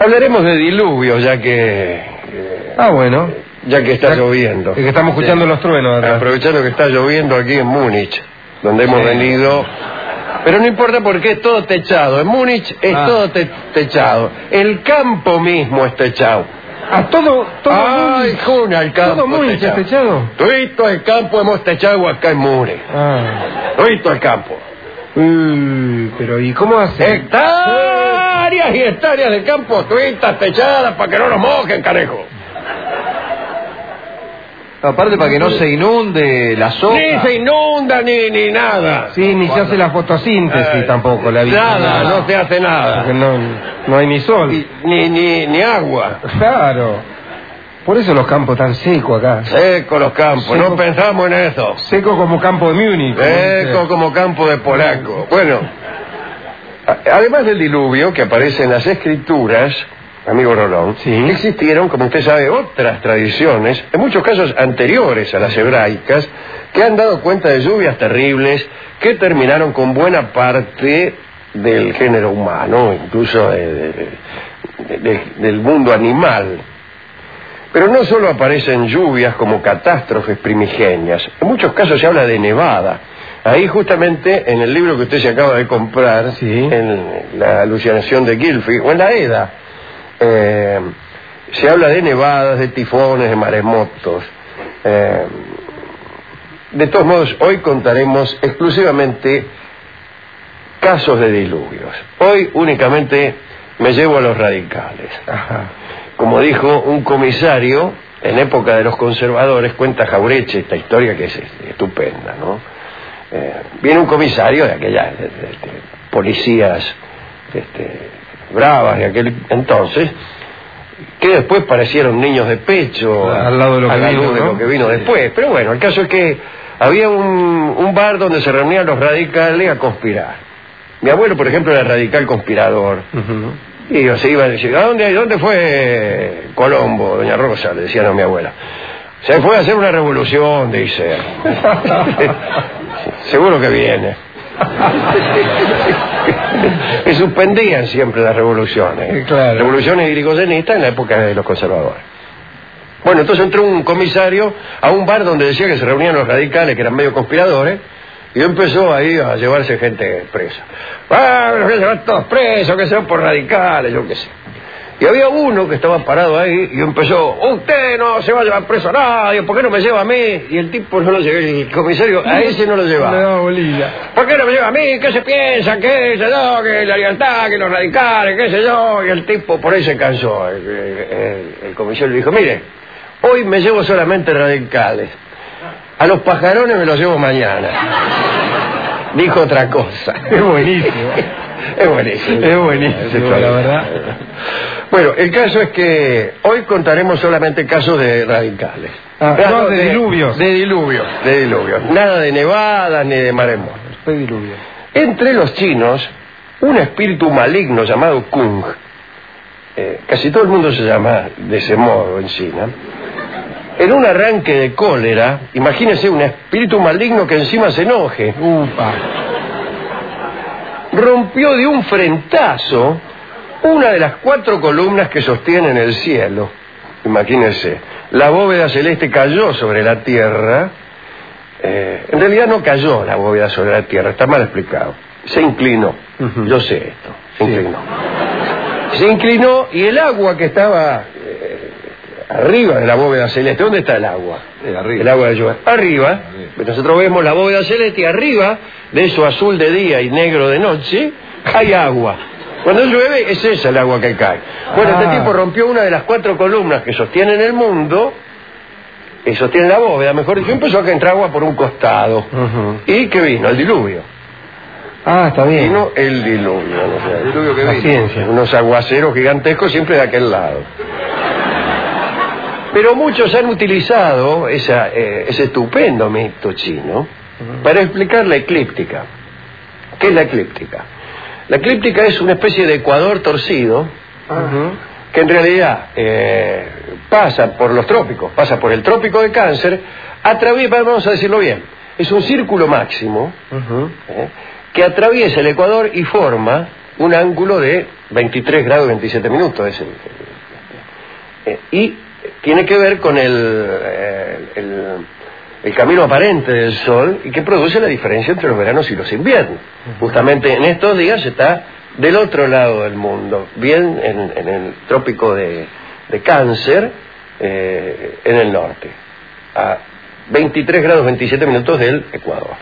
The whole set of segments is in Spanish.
Hablaremos de diluvios, ya que... bueno. Ya que está lloviendo. Es que estamos escuchando los truenos atrás. Aprovechando que está lloviendo aquí en Múnich, donde hemos venido... Pero no importa porque es todo techado. En Múnich es todo techado. El campo mismo es techado. Todo Ay, Juna, el campo todo Múnich es techado. Todo el campo hemos techado acá en Múnich. Todo el campo. Pero ¿y cómo hace? Hectáreas y hectáreas de campo, tuitas techadas para que no nos mojen, carejo. Aparte para que no se inunde la soja. Ni se inunda ni nada. Sí, ni se hace la fotosíntesis tampoco. Nada, no se hace nada. Porque no hay ni sol. Ni agua. Claro. Por eso los campos tan secos acá. Secos los campos, Seco. No pensamos en eso. Seco como campo de Múnich. Seco como campo de polaco. Bueno, además del diluvio que aparece en las escrituras, amigo Rolón, existieron, como usted sabe, otras tradiciones, en muchos casos anteriores a las hebraicas, que han dado cuenta de lluvias terribles que terminaron con buena parte del género humano, incluso del mundo animal. Pero no solo aparecen lluvias como catástrofes primigenias, en muchos casos se habla de nevada. Ahí justamente en el libro que usted se acaba de comprar, en la alucinación de Gylfi, o en la Edda, se habla de nevadas, de tifones, de maremotos. De todos modos, hoy contaremos exclusivamente casos de diluvios. Hoy únicamente me llevo a los radicales. Como dijo un comisario en época de los conservadores, cuenta Jaureche esta historia que es estupenda, ¿no? Viene un comisario de aquellas policías bravas de aquel entonces, que después parecieron niños de pecho al lado de lo que vino después. Pero bueno, el caso es que había un bar donde se reunían los radicales a conspirar. Mi abuelo, por ejemplo, era radical conspirador. Y se iba a decir, ¿dónde fue Colombo, doña Rosa? Le decían a mi abuela. Se fue a hacer una revolución, dice. Seguro que viene. Y suspendían siempre las revoluciones. Claro. Revoluciones irigoyenistas en la época de los conservadores. Bueno, entonces entró un comisario a un bar donde decía que se reunían los radicales, que eran medio conspiradores, y empezó ahí a llevarse gente presa. Pero que se van todos presos, que se van por radicales, yo qué sé. Y había uno que estaba parado ahí y empezó, usted no se va a llevar preso a nadie, ¿por qué no me lleva a mí? Y el tipo no lo llevó, el comisario a ese no lo llevaba. Le daba bolilla. ¿Por qué no me lleva a mí? ¿Qué se piensa? ¿Qué sé yo? Que la libertad, que los radicales, qué sé yo. Y el tipo por ahí se cansó. El comisario le dijo, mire, hoy me llevo solamente radicales. A los pajarones me los llevo mañana. Dijo otra cosa. Es buenísimo. Es buenísimo. Es buenísimo, la verdad. Bueno, el caso es que hoy contaremos solamente casos de radicales. No, de diluvios. De diluvios. Nada de nevadas ni de maremotos. De diluvios. Entre los chinos, un espíritu maligno llamado Kung, casi todo el mundo se llama de ese modo en China, en un arranque de cólera, imagínese un espíritu maligno que encima se enoje. Rompió de un frentazo una de las 4 columnas que sostienen el cielo. Imagínense, la bóveda celeste cayó sobre la tierra. En realidad no cayó la bóveda sobre la tierra, está mal explicado. Se inclinó. Yo sé esto. Se inclinó y el agua que estaba arriba de la bóveda celeste, ¿dónde está el agua? El agua de lluvia. Arriba. Nosotros vemos la bóveda celeste y arriba de eso azul de día y negro de noche hay agua. Cuando llueve es esa el agua que cae. Bueno, este tipo rompió una de las 4 columnas que sostienen el mundo, que sostiene la bóveda, mejor dicho, empezó a entrar agua por un costado. ¿Y qué vino? El diluvio. Está bien. Vino el diluvio. O sea, El diluvio que vino. Ciencia. Unos aguaceros gigantescos siempre de aquel lado. Pero muchos han utilizado ese estupendo mito chino para explicar la eclíptica. ¿Qué es la eclíptica? La eclíptica es una especie de ecuador torcido que en realidad pasa por los trópicos, pasa por el trópico de Cáncer, vamos a decirlo bien, es un círculo máximo que atraviesa el ecuador y forma un ángulo de 23 grados 27 minutos. Y tiene que ver con el camino aparente del Sol y que produce la diferencia entre los veranos y los inviernos. Justamente en estos días está del otro lado del mundo, bien en el trópico de Cáncer, en el norte, a 23 grados 27 minutos del Ecuador.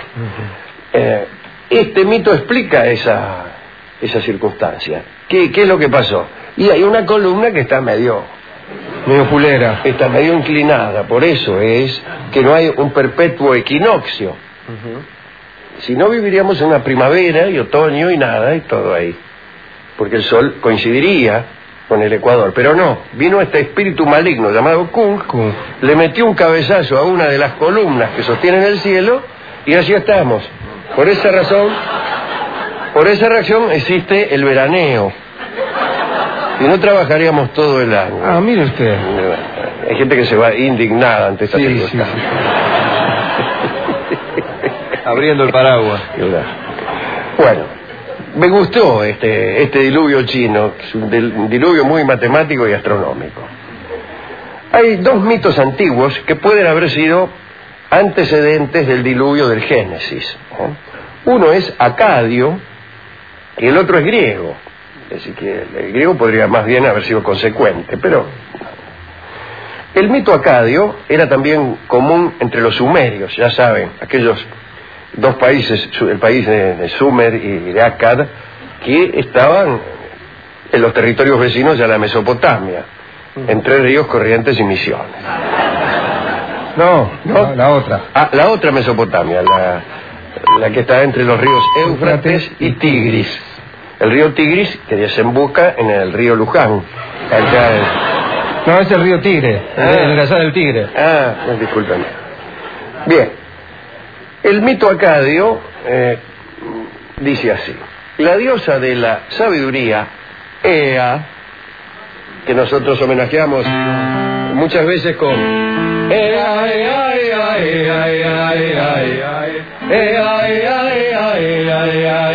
Este mito explica esa circunstancia. ¿Qué es lo que pasó? Y hay una columna que está medio pulera. Está medio inclinada, por eso es que no hay un perpetuo equinoccio. Si no, viviríamos en una primavera y otoño y nada, y todo ahí. Porque el Sol coincidiría con el Ecuador. Pero no, vino este espíritu maligno llamado Kung, le metió un cabezazo a una de las columnas que sostienen el cielo, y así estamos. Por esa razón existe el veraneo. Si no, trabajaríamos todo el año. Ah, mire usted. Hay gente que se va indignada ante esta circunstancia. Abriendo el paraguas. Bueno, me gustó este diluvio chino, es un diluvio muy matemático y astronómico. Hay dos mitos antiguos que pueden haber sido antecedentes del diluvio del Génesis. Uno es acadio y el otro es griego. Así que el griego podría más bien haber sido consecuente, pero el mito acadio era también común entre los sumerios, ya saben, aquellos dos países, el país de Sumer y de Akkad, que estaban en los territorios vecinos a la Mesopotamia, entre ríos, Corrientes y Misiones. No, la otra. La otra Mesopotamia, la que está entre los ríos Éufrates y Tigris. El río Tigris que desemboca en el río Luján. No, es el río Tigre, el Grazal del Tigre. Discúlpame. Bien, el mito acadio dice así: la diosa de la sabiduría, Ea, que nosotros homenajeamos muchas veces con Ea, Ea, Ea, Ea, Ea, Ea, Ea, Ea, Ea, Ea, Ea, Ea,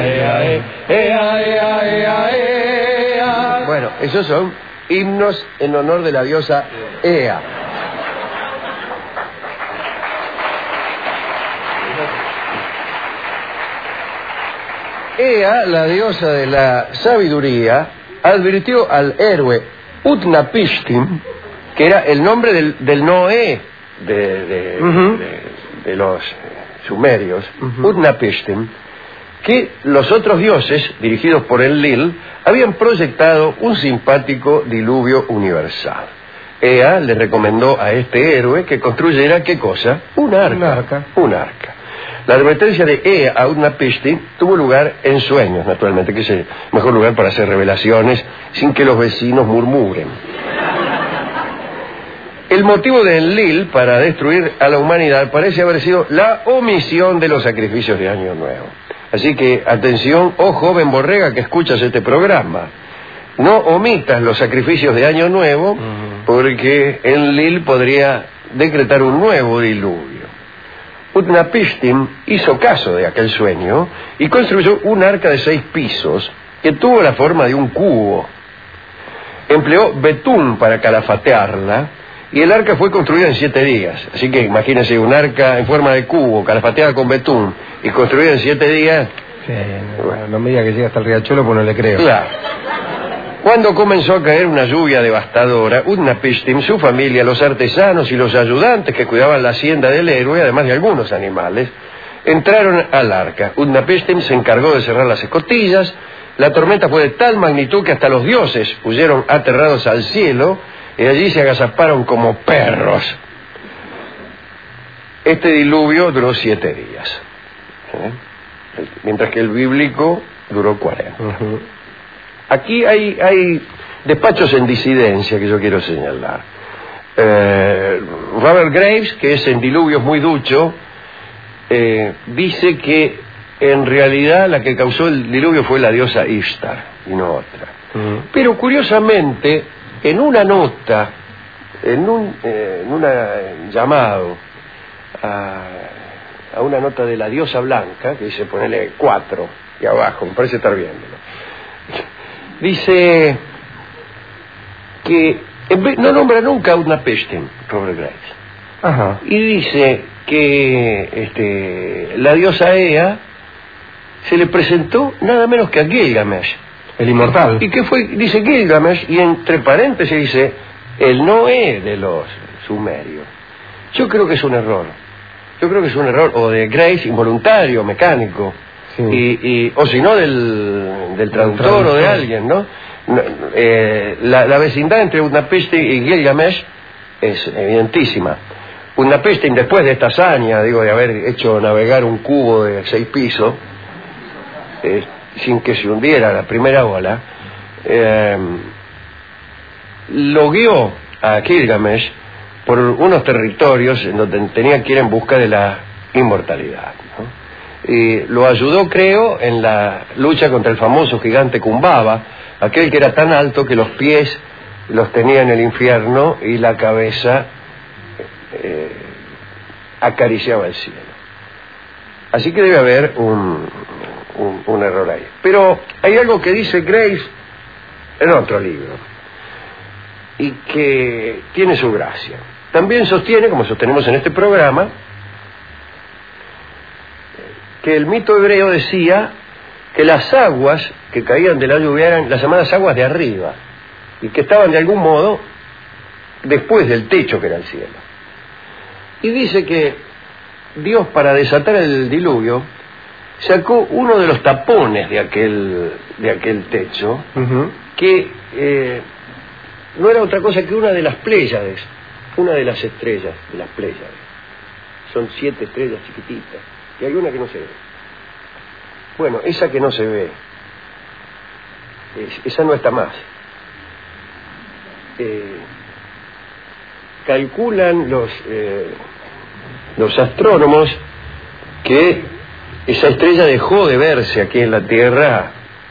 Ea. Bueno, esos son himnos en honor de la diosa Ea. Ea, la diosa de la sabiduría, advirtió al héroe Utnapishtim, que era el nombre del Noé de los sumerios, Utnapishtim, que los otros dioses, dirigidos por Enlil, habían proyectado un simpático diluvio universal. Ea le recomendó a este héroe que construyera, ¿qué cosa? Un arca. La advertencia de Ea a Utnapishtim tuvo lugar en sueños, naturalmente, que es el mejor lugar para hacer revelaciones sin que los vecinos murmuren. El motivo de Enlil para destruir a la humanidad parece haber sido la omisión de los sacrificios de Año Nuevo. Así que, atención, oh joven borrega que escuchas este programa, no omitas los sacrificios de Año Nuevo, porque Enlil podría decretar un nuevo diluvio. Utnapishtim hizo caso de aquel sueño y construyó un arca de 6 pisos que tuvo la forma de un cubo. Empleó betún para calafatearla y el arca fue construida en 7 días. Así que imagínense un arca en forma de cubo, calafateada con betún y construida en 7 días. Sí, no me diga que llega hasta el riachuelo, pues no le creo. Claro. Cuando comenzó a caer una lluvia devastadora, Utnapishtim, su familia, los artesanos y los ayudantes que cuidaban la hacienda del héroe, además de algunos animales, entraron al arca. Utnapishtim se encargó de cerrar las escotillas. La tormenta fue de tal magnitud que hasta los dioses huyeron aterrados al cielo y allí se agazaparon como perros. Este diluvio duró 7 días, mientras que el bíblico duró 40. Aquí hay despachos en disidencia que yo quiero señalar. Robert Graves, que es en Diluvios muy ducho, dice que en realidad la que causó el diluvio fue la diosa Ishtar y no otra. Pero curiosamente, en una nota, en un llamado a una nota de la diosa blanca, que dice ponele 4 y abajo, me parece estar viéndolo, Dice que no nombra nunca Utnapishtim, Robert Graves. Ajá. Y dice que la diosa Ea se le presentó nada menos que a Gilgamesh. El inmortal. ¿Y qué fue? Dice Gilgamesh, y entre paréntesis dice el Noé de los sumerios. Yo creo que es un error. Yo creo que es un error, o de Grace, involuntario, mecánico, sí. O si no del traductor o de alguien, ¿no? La vecindad entre Utnapishtim y Gilgamesh es evidentísima. Utnapishtim, después de esta hazaña, digo, de haber hecho navegar un cubo de 6 pisos, sin que se hundiera la primera ola, lo guió a Gilgamesh por unos territorios en donde tenía que ir en busca de la inmortalidad, ¿no? Y lo ayudó, creo, en la lucha contra el famoso gigante Kumbaba, aquel que era tan alto que los pies los tenía en el infierno y la cabeza acariciaba el cielo. Así que debe haber un error ahí. Pero hay algo que dice Grace en otro libro y que tiene su gracia. También sostiene, como sostenemos en este programa, que el mito hebreo decía que las aguas que caían de la lluvia eran las llamadas aguas de arriba y que estaban de algún modo después del techo que era el cielo. Y dice que Dios, para desatar el diluvio, sacó uno de los tapones de aquel techo, que no era otra cosa que una de las Pléyades, una de las estrellas de las Pléyades. Son 7 estrellas chiquititas y hay una que no se ve. Bueno, esa que no se ve, esa no está más. Calculan los astrónomos que esa estrella dejó de verse aquí en la Tierra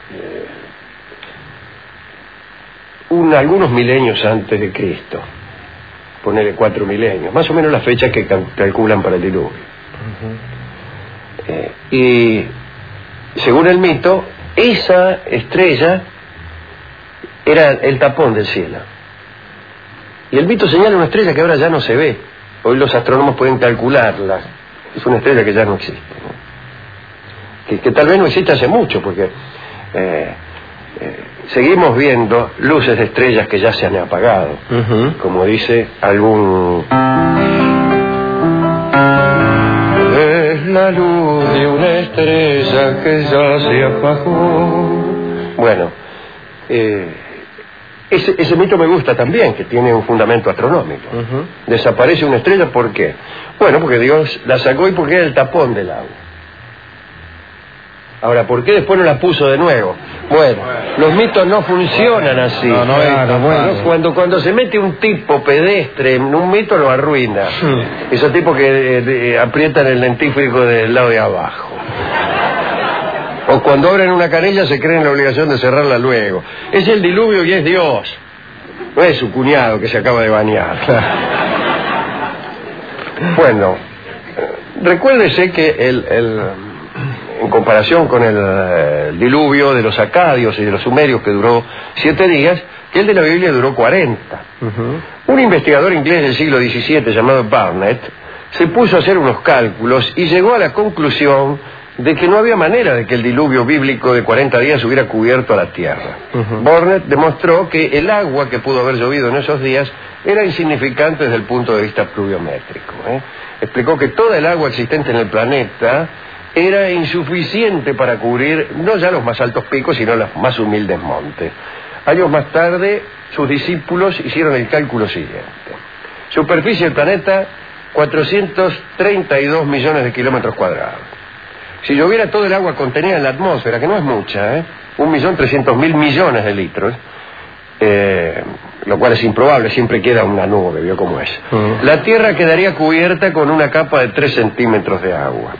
algunos milenios antes de Cristo, ponele 4 milenios, más o menos la fecha que calculan para el diluvio. Y según el mito, esa estrella era el tapón del cielo. Y el mito señala una estrella que ahora ya no se ve. Hoy los astrónomos pueden calcularla. Es una estrella que ya no existe, ¿no? Que tal vez no existe hace mucho, porque seguimos viendo luces de estrellas que ya se han apagado, como dice algún... Es la luz de una estrella que ya se apagó. Bueno, ese mito me gusta también, que tiene un fundamento astronómico. Desaparece una estrella, ¿por qué? Bueno, porque Dios la sacó y porque era el tapón del agua. Ahora, ¿por qué después no la puso de nuevo? Bueno, los mitos no funcionan así. Cuando se mete un tipo pedestre en un mito, lo arruina. Esos tipos que aprietan el dentífrico del lado de abajo. O cuando abren una canilla se creen la obligación de cerrarla luego. Es el diluvio y es Dios. No es su cuñado que se acaba de bañar. Bueno, recuérdese que en comparación con el diluvio de los acadios y de los sumerios, que duró 7 días, que el de la Biblia duró 40. Un investigador inglés del siglo XVII llamado Barnett se puso a hacer unos cálculos y llegó a la conclusión de que no había manera de que el diluvio bíblico de 40 días hubiera cubierto a la tierra. Barnett demostró que el agua que pudo haber llovido en esos días era insignificante desde el punto de vista pluviométrico. Explicó que toda el agua existente en el planeta era insuficiente para cubrir no ya los más altos picos, sino los más humildes montes. Años más tarde, sus discípulos hicieron el cálculo siguiente. Superficie del planeta, 432 millones de kilómetros cuadrados. Si lloviera todo el agua contenida en la atmósfera, que no es mucha, 1.300.000 millones de litros, lo cual es improbable, siempre queda una nube, ¿vio cómo es? La Tierra quedaría cubierta con una capa de 3 centímetros de agua.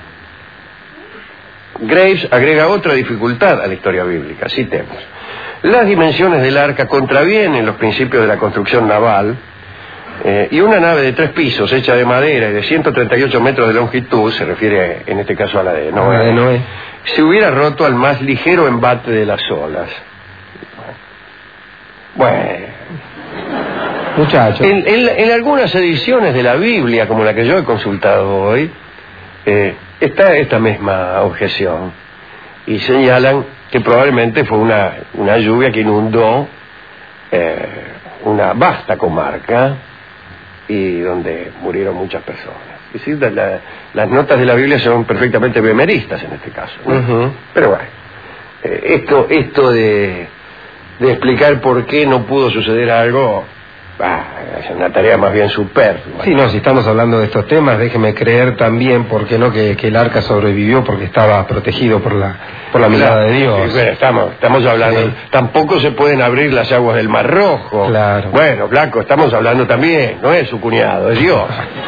Graves agrega otra dificultad a la historia bíblica. Citemos: las dimensiones del arca contravienen los principios de la construcción naval, y una nave de 3 pisos hecha de madera y de 138 metros de longitud, se refiere en este caso a la de Noé, se hubiera roto al más ligero embate de las olas. Bueno, Muchachos. en algunas ediciones de la Biblia, como la que yo he consultado hoy, está esta misma objeción. Y señalan que probablemente fue una lluvia que inundó una vasta comarca y donde murieron muchas personas. Es decir, las notas de la Biblia son perfectamente bemeristas en este caso, ¿no? Uh-huh. Pero bueno, esto de explicar por qué no pudo suceder algo, es una tarea más bien superflua. Sí, no, si estamos hablando de estos temas, déjeme creer también, ¿por qué no?, que el arca sobrevivió porque estaba protegido por la mirada de Dios. Sí, bueno, estamos hablando, sí. Tampoco se pueden abrir las aguas del Mar Rojo. Claro. Bueno, Blanco, estamos hablando también, no es su cuñado, es Dios.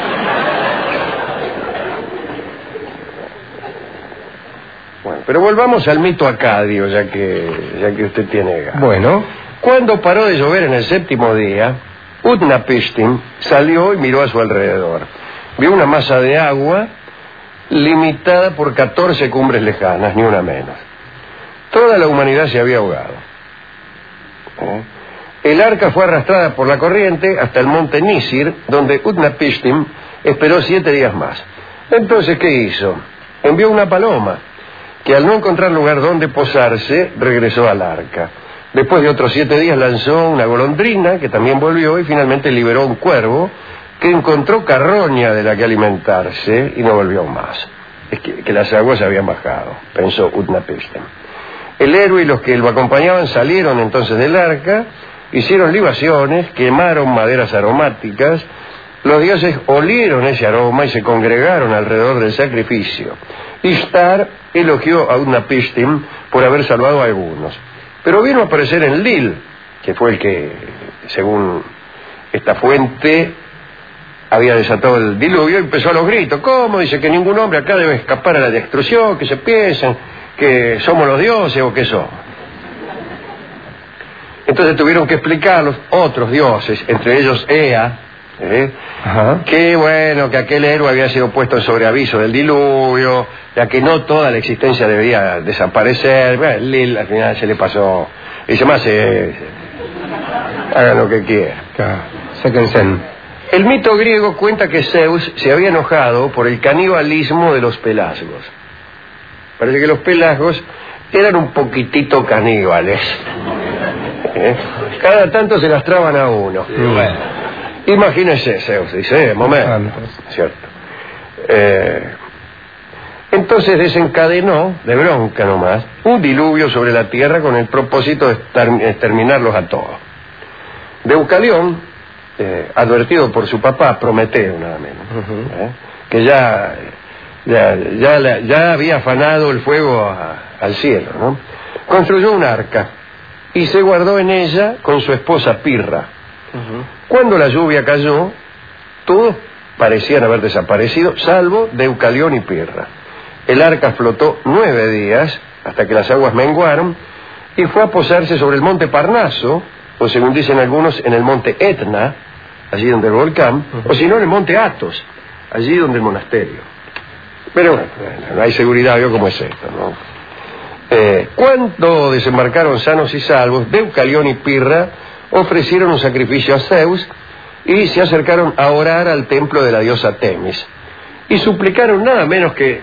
Bueno, pero volvamos al mito acadio, ya que usted tiene ganas. Bueno. Cuando paró de llover en el 7º día, Utnapishtim salió y miró a su alrededor. Vio una masa de agua limitada por 14 cumbres lejanas, ni una menos. Toda la humanidad se había ahogado. El arca fue arrastrada por la corriente hasta el monte Nisir, donde Utnapishtim esperó 7 días más. Entonces, ¿qué hizo? Envió una paloma, que al no encontrar lugar donde posarse, regresó al arca. Después de otros 7 días lanzó una golondrina, que también volvió, y finalmente liberó un cuervo, que encontró carroña de la que alimentarse, y no volvió más. Es que las aguas habían bajado, pensó Utnapishtim. El héroe y los que lo acompañaban salieron entonces del arca, hicieron libaciones, quemaron maderas aromáticas. Los dioses olieron ese aroma y se congregaron alrededor del sacrificio. Ishtar elogió a Utnapishtim por haber salvado a algunos. Pero vino a aparecer en Lil, que fue el que, según esta fuente, había desatado el diluvio, y empezó a los gritos. ¿Cómo? Dice que ningún hombre acá debe escapar a la destrucción, que se piensan que somos los dioses o que somos. Entonces tuvieron que explicar los otros dioses, entre ellos Ea, que bueno, que aquel héroe había sido puesto en sobreaviso del diluvio, ya que no toda la existencia debería desaparecer. Bueno, Lil al final se le pasó, y dice más, hagan lo que quieran. Séquense. El mito griego cuenta que Zeus se había enojado por el canibalismo de los pelasgos. Parece que los pelasgos eran un poquitito caníbales. Cada tanto se lastraban a uno. Sí, bueno. Imagínese, Zeus, dice, momento, ¿cierto? Entonces desencadenó, de bronca nomás, un diluvio sobre la tierra con el propósito de exterminarlos a todos. Deucalión, advertido por su papá, Prometeo nada menos, que ya había afanado el fuego al cielo, ¿no? Construyó un arca y se guardó en ella con su esposa Pirra. Cuando la lluvia cayó, todos parecían haber desaparecido, salvo Deucalión y Pirra. El arca flotó 9 días, hasta que las aguas menguaron, y fue a posarse sobre el monte Parnaso, o según dicen algunos, en el monte Etna, allí donde el volcán, o si no, en el monte Athos, allí donde el monasterio. Pero bueno, no hay seguridad, vio cómo es esto, ¿no? Cuando desembarcaron sanos y salvos, Deucalión y Pirra ofrecieron un sacrificio a Zeus y se acercaron a orar al templo de la diosa Temis y suplicaron nada menos que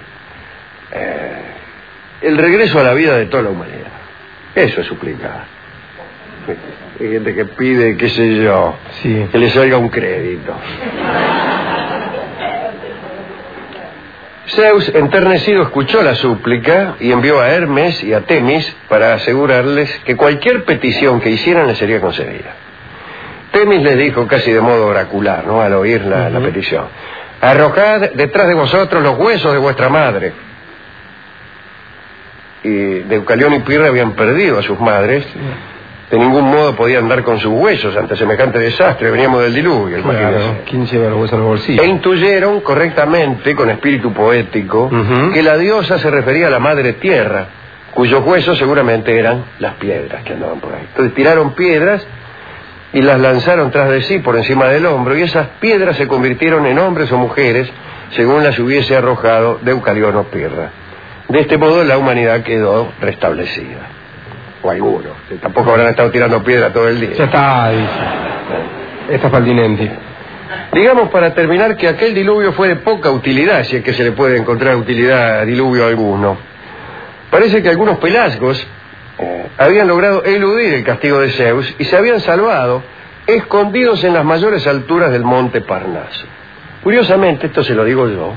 el regreso a la vida de toda la humanidad. Eso es suplicar. Hay gente que pide, qué sé yo, sí, que le salga un crédito. Zeus, enternecido, escuchó la súplica y envió a Hermes y a Temis para asegurarles que cualquier petición que hicieran les sería concedida. Temis les dijo casi de modo oracular, ¿no?, al oír la petición: arrojad detrás de vosotros los huesos de vuestra madre. Y Deucalión y Pirra habían perdido a sus madres. De ningún modo podían dar con sus huesos ante semejante desastre. Veníamos del diluvio, claro. ¿Quién lleva los huesos en el bolsillo? E intuyeron correctamente, con espíritu poético, que la diosa se refería a la madre tierra, cuyos huesos seguramente eran las piedras que andaban por ahí. Entonces tiraron piedras y las lanzaron tras de sí por encima del hombro, y esas piedras se convirtieron en hombres o mujeres según las hubiese arrojado Deucalión o Pirra. De este modo la humanidad quedó restablecida. o algunos, que tampoco habrán estado tirando piedra todo el día. Ya está, dice. Esta Faldinenti. Digamos, para terminar, que aquel diluvio fue de poca utilidad, si es que se le puede encontrar utilidad a diluvio alguno. Parece que algunos pelasgos habían logrado eludir el castigo de Zeus y se habían salvado escondidos en las mayores alturas del monte Parnaso. Curiosamente, esto se lo digo yo,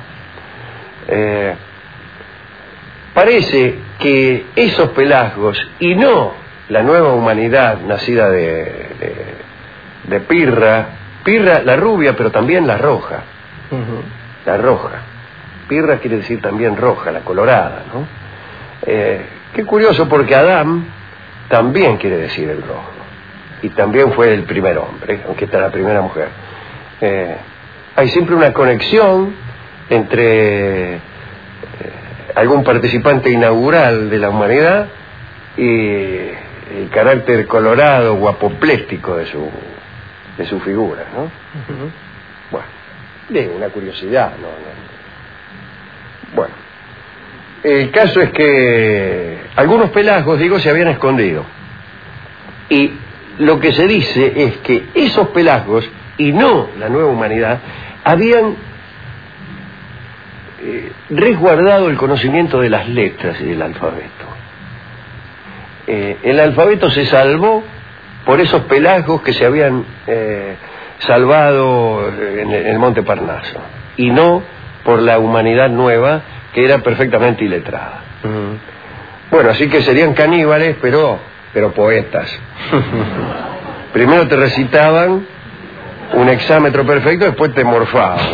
parece que esos pelasgos, y no la nueva humanidad nacida de Pirra, la rubia, pero también la roja, la roja. Pirra quiere decir también roja, la colorada, ¿no? Qué curioso, porque Adán también quiere decir el rojo, y también fue el primer hombre, aunque está la primera mujer. Hay siempre una conexión entre algún participante inaugural de la humanidad y el carácter colorado o apopléctico de su figura, ¿no? Bueno, de una curiosidad, ¿no? Bueno, el caso es que algunos pelasgos, digo, se habían escondido, y lo que se dice es que esos pelasgos, y no la nueva humanidad, habían resguardado el conocimiento de las letras y del alfabeto. El alfabeto se salvó por esos pelasgos que se habían salvado en el monte Parnaso, y no por la humanidad nueva, que era perfectamente iletrada. Bueno, así que serían caníbales, pero poetas. Primero te recitaban un hexámetro perfecto, después te morfaban.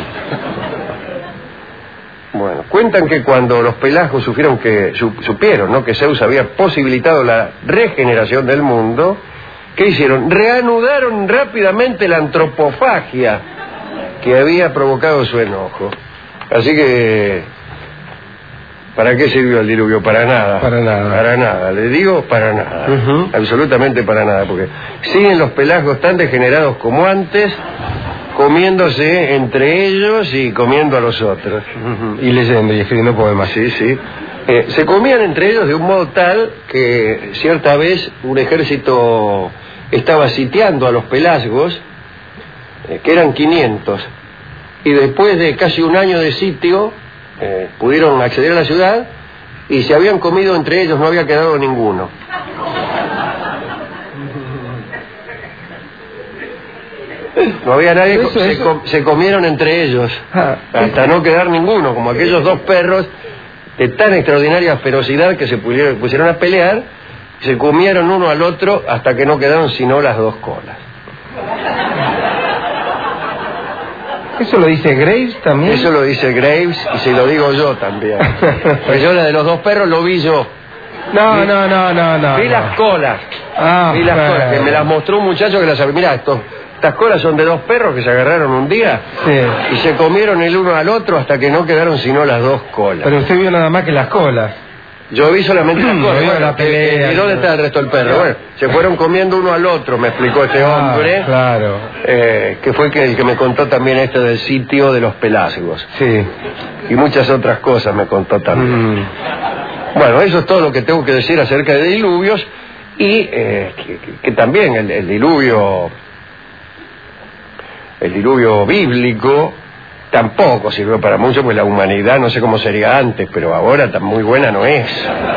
Bueno, cuentan que cuando los pelasgos supieron, ¿no?, que Zeus había posibilitado la regeneración del mundo, ¿qué hicieron? Reanudaron rápidamente la antropofagia que había provocado su enojo. Así que, ¿para qué sirvió el diluvio? Para nada. Para nada. Para nada, le digo, para nada. Absolutamente para nada, porque siguen los pelasgos tan degenerados como antes, comiéndose entre ellos y comiendo a los otros. Y leyendo y escribiendo poemas. Sí, sí. Se comían entre ellos de un modo tal que cierta vez un ejército estaba sitiando a los pelasgos, que eran 500, y después de casi un año de sitio pudieron acceder a la ciudad y se habían comido entre ellos, no había quedado ninguno. No había nadie, se comieron entre ellos hasta no quedar ninguno, como aquellos dos perros de tan extraordinaria ferocidad que se pusieron a pelear, se comieron uno al otro hasta que no quedaron sino las dos colas. ¿Eso lo dice Graves también? Eso lo dice Graves y se lo digo yo también. Pues yo la de los dos perros lo vi yo. No. Vi las colas. Vi las colas, que me las mostró un muchacho que las sabía. Mirá, estas colas son de dos perros que se agarraron un día, sí, y se comieron el uno al otro hasta que no quedaron sino las dos colas. Pero usted vio nada más que las colas. Yo vi solamente las colas. Bueno, la pelea, ¿y dónde está el resto del perro? Bueno, se fueron comiendo uno al otro, me explicó este hombre. Claro. Que fue el que me contó también esto del sitio de los pelasgos. Sí. Y muchas otras cosas me contó también. Bueno, eso es todo lo que tengo que decir acerca de diluvios, y que también el diluvio bíblico tampoco sirvió para mucho, pues la humanidad no sé cómo sería antes, pero ahora tan muy buena no es.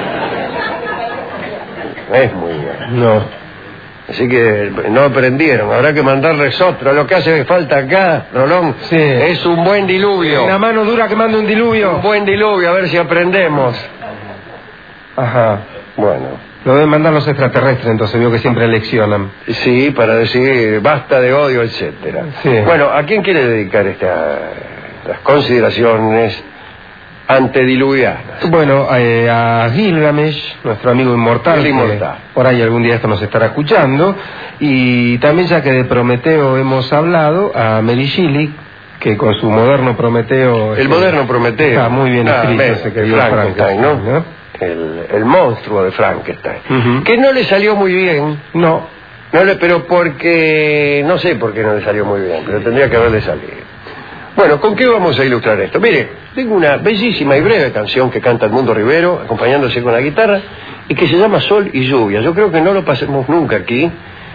No es muy buena. No. Así que no aprendieron, habrá que mandarles otro. Lo que hace falta acá, Rolón, sí, es un buen diluvio. Una mano dura que mande un diluvio. Un buen diluvio, a ver si aprendemos. Ajá. Bueno. Lo deben mandar los extraterrestres, entonces veo que siempre leccionan. Sí, para decir basta de odio, etcétera. Sí. Bueno, ¿a quién quiere dedicar estas consideraciones antediluvianas? Bueno, a Gilgamesh, nuestro amigo inmortal. El inmortal. Por ahí algún día esto nos estará escuchando. Y también, ya que de Prometeo hemos hablado, a Mary Shelley, que con su moderno Prometeo... El moderno Prometeo. Está muy bien escrito, ese que vio Frankenstein, ¿no? El monstruo de Frankenstein, que no le salió muy bien. Pero porque no sé por qué no le salió muy bien, pero tendría que haberle salido. Bueno, ¿con qué vamos a ilustrar esto? Mire, tengo una bellísima y breve canción que canta Edmundo Rivero, acompañándose con la guitarra, y que se llama Sol y Lluvia. Yo creo que no lo pasemos nunca aquí,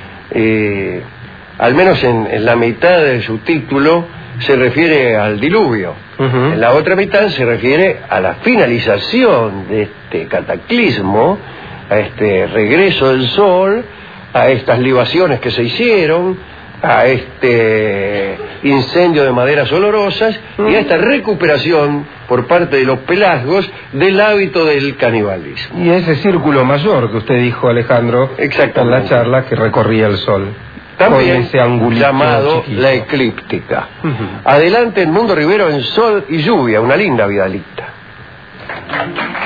al menos en la mitad de su título se refiere al diluvio. En la otra mitad se refiere a la finalización de este cataclismo, a este regreso del sol, a estas libaciones que se hicieron, a este incendio de maderas olorosas y a esta recuperación por parte de los pelasgos del hábito del canibalismo. Y ese círculo mayor que usted dijo, Alejandro, en la charla, que recorría el sol. También ese llamado chiquito. la eclíptica. Adelante Edmundo Rivero en Sol y Lluvia, una linda vidalita.